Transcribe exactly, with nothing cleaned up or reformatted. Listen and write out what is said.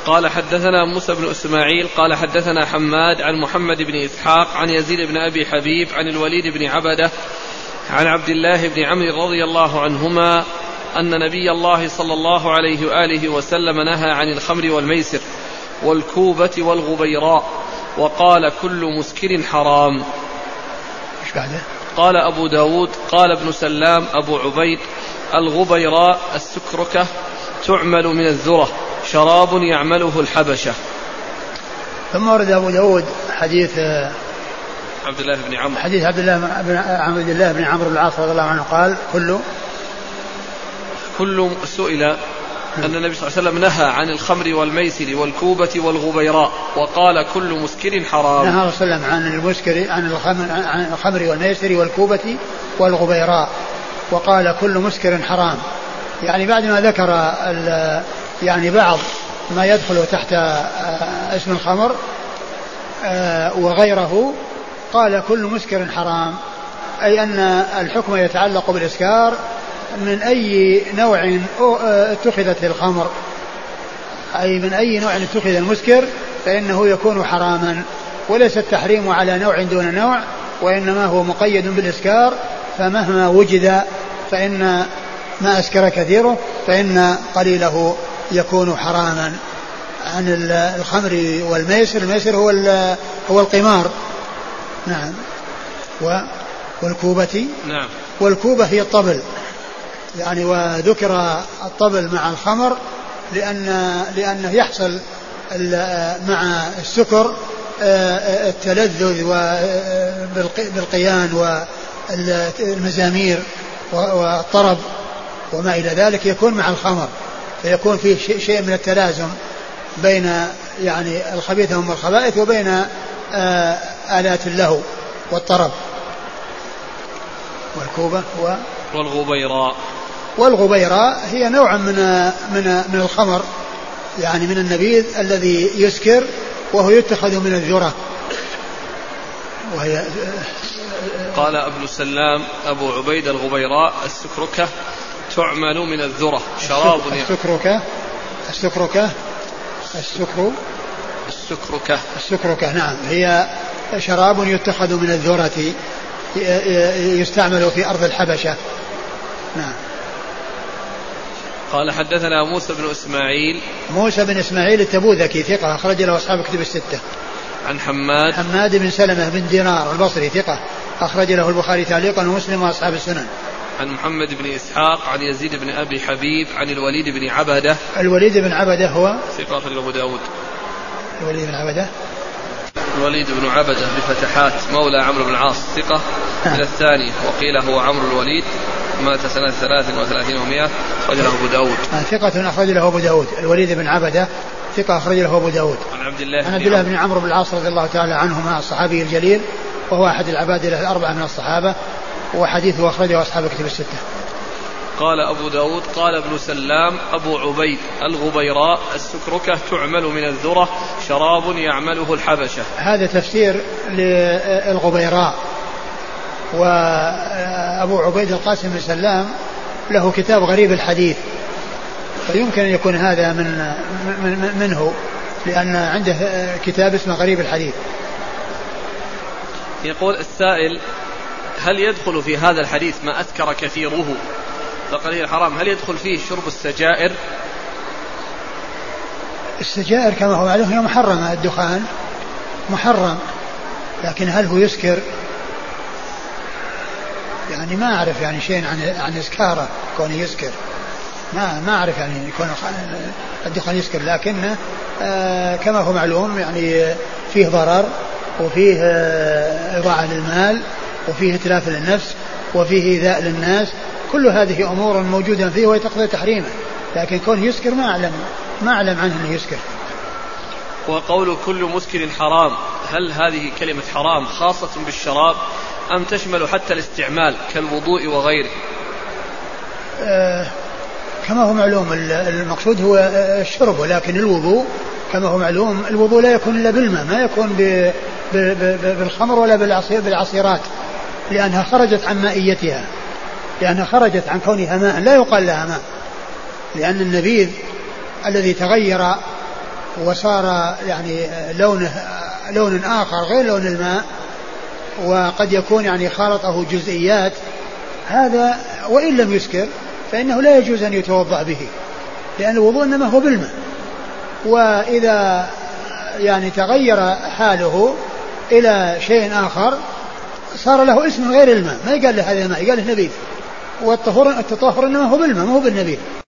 قال حدثنا موسى بن إسماعيل قال حدثنا حماد عن محمد بن إسحاق عن يزيد بن أبي حبيب عن الوليد بن عبدة عن عبد الله بن عمرو رضي الله عنهما أن نبي الله صلى الله عليه وآله وسلم نهى عن الخمر والميسر والكوبة والغبيراء وقال كل مسكر حرام. قال أبو داود قال ابن سلام أبو عبيد الغبيراء السكركة تعمل من الذرة شراب يعمله الحبشة. ثم ورد أبو داود حديث عبد الله بن عمرو حديث عبد الله بن عبد الله بن عمرو بن العاص رضي الله عنه قال كل كل سئل أن النبي صلى الله عليه وسلم نهى عن الخمر والميسر والكوبة والغبيراء وقال كل مسكر حرام. نهى صلى الله عليه وسلم عن المسكر عن الخمر, عن الخمر والميسر والكوبة والغبيراء وقال كل مسكر حرام. يعني بعد ما ذكر يعني بعض ما يدخل تحت اسم الخمر وغيره قال كل مسكر حرام، أي أن الحكم يتعلق بالإسكار من أي نوع اتخذت الخمر، أي من أي نوع اتخذ المسكر فإنه يكون حراما، وليس التحريم على نوع دون نوع، وإنما هو مقيد بالإسكار، فمهما وجد فإن ما أسكر كثيره فإن قليله يكون حراما. عن الخمر والميسر، الميسر هو هو القمار. نعم. والكوبة نعم. والكوبة هي الطبل، يعني وذكر الطبل مع الخمر لأن لأنه يحصل مع السكر التلذذ بالقيان والمزامير والطرب وما إلى ذلك يكون مع الخمر، فيكون فيه شيء من التلازم بين يعني الخبيث والخبائث وبين آلات اللهو والطرب. والكوبة و والغبيراء والغبيراء هي نوع من من من الخمر، يعني من النبيذ الذي يسكر وهو يتخذ من الذرة. وهي قال ابن سلام أبو عبيد الغبيراء السكركة تعمل من الذرة شراب. السكركة السكركة السكر السكركة السكركة نعم، هي شراب يتخذ من الذرة يستعمل في أرض الحبشة. نعم. قال حدثنا موسى بن إسماعيل موسى بن إسماعيل التبوذكي ثقة أخرج له أصحاب كتب الستة. عن حماد حماد بن سلمة بن دينار البصري ثقة أخرج له البخاري تعليقا ومسلم وأصحاب السنن. عن محمد بن إسحاق عن يزيد بن أبي حبيب عن الوليد بن عبدة. الوليد بن عبدة هو ثقة أخرج أبو داود. الوليد بن عبدة الوليد بن عبدة بفتحات مولى عمرو بن العاص ثقة من الثاني، وقيل هو عمرو الوليد مات سنة ثلاث وثلاثين ومئة أخرج له أبو داود. ثقة أخرج له أبو داود. الوليد بن عبدة ثقة أخرج له أبو داود. عن عبد الله عن عبد الله بن عمرو بن العاص رضي الله تعالى عنهما الصحابي الجليل، وهو أحد العبادلة الأربعة من الصحابة، وحديثه أخرجه أصحاب كتب الستة. قال أبو داود قال ابن سلام أبو عبيد الغبيراء السكركة تعمل من الذرة شراب يعمله الحبشة. هذا تفسير للغبيراء. وأبو عبيد القاسم بن سلام له كتاب غريب الحديث، فيمكن أن يكون هذا من, من منه، لأن عنده كتاب اسمه غريب الحديث. يقول السائل: هل يدخل في هذا الحديث ما أسكر كثيره فقليل حرام؟ هل يدخل فيه شرب السجائر؟ السجائر كما هو معلوم هي محرمة، الدخان محرم، لكن هل هو يسكر؟ يعني ما أعرف يعني شيء عن عن إسكاره كونه يسكر، ما ما أعرف يعني يكون الدخان يسكر، لكنه آه كما هو معلوم يعني فيه ضرر، وفيه آه إضاعة للمال، وفيه إتلاف للنفس، وفيه إيذاء للناس. كل هذه أمور موجودة فيه ويتقضي تحريمه، لكن كونه يسكر ما أعلم ما أعلم عنه أنه يسكر. وقول كل مسكر حرام، هل هذه كلمة حرام خاصة بالشراب أم تشمل حتى الاستعمال كالوضوء وغيره؟ آه كما هو معلوم المقصود هو الشرب، ولكن الوضوء كما هو معلوم الوضوء لا يكون إلا بالماء، ما يكون بالخمر ولا بالعصير بالعصيرات، لأنها خرجت عن مائيتها، لأنها خرجت عن كونها ماء لا يقال لها ماء، لأن النبيذ الذي تغير وصار يعني لونه لون آخر غير لون الماء، وقد يكون يعني خالطه جزئيات، هذا وإن لم يسكر فإنه لا يجوز أن يتوضأ به، لأن الوضوء إنما هو بالماء. وإذا يعني تغير حاله إلى شيء آخر صار له اسم غير الماء، ما يقال له هذا الماء، يقال له نبيذ، والطهور التطهر إنما هو بالماء ما هو بالنبيذ.